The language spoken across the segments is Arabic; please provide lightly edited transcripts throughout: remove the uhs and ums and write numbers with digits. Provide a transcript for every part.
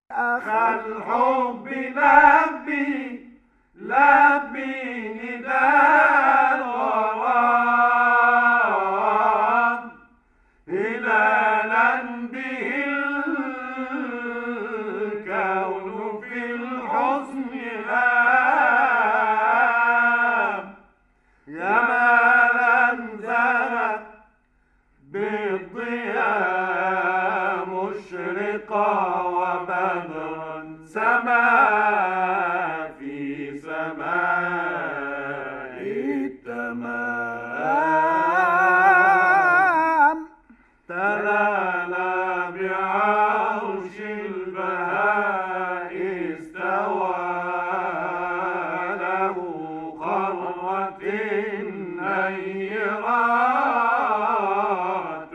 أخ الحب لبي لبي نداء الغرام هلالا به الكون في الحزن هام يا مالا زهت بالضياء مشرقا وبدرا سما في سماء التمام تلالى بعرش البهاء استوى له قرة نيرات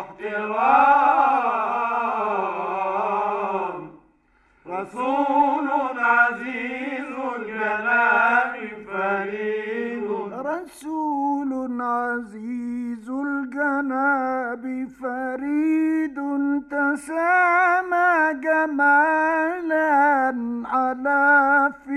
احترام رسول عزيز الجناب فريد رسول عزيز الجناب فريد تسامى جمالا على في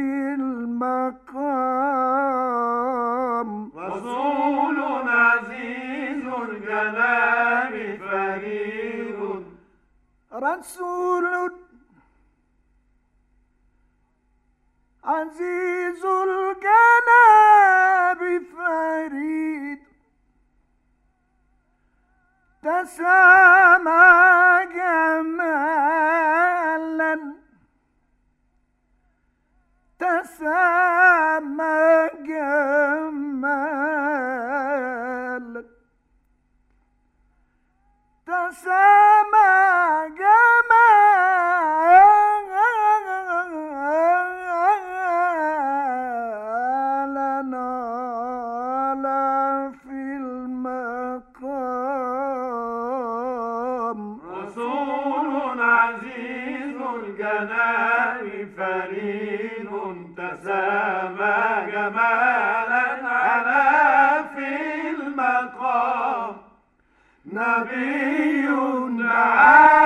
المقام رسول عزيز الجناب فريد رسول عزيز الجناب فريد تسامى جمالا تسامى جمالا تسامى الجناب فريد تسامى جمالا على في المقام نبي دعا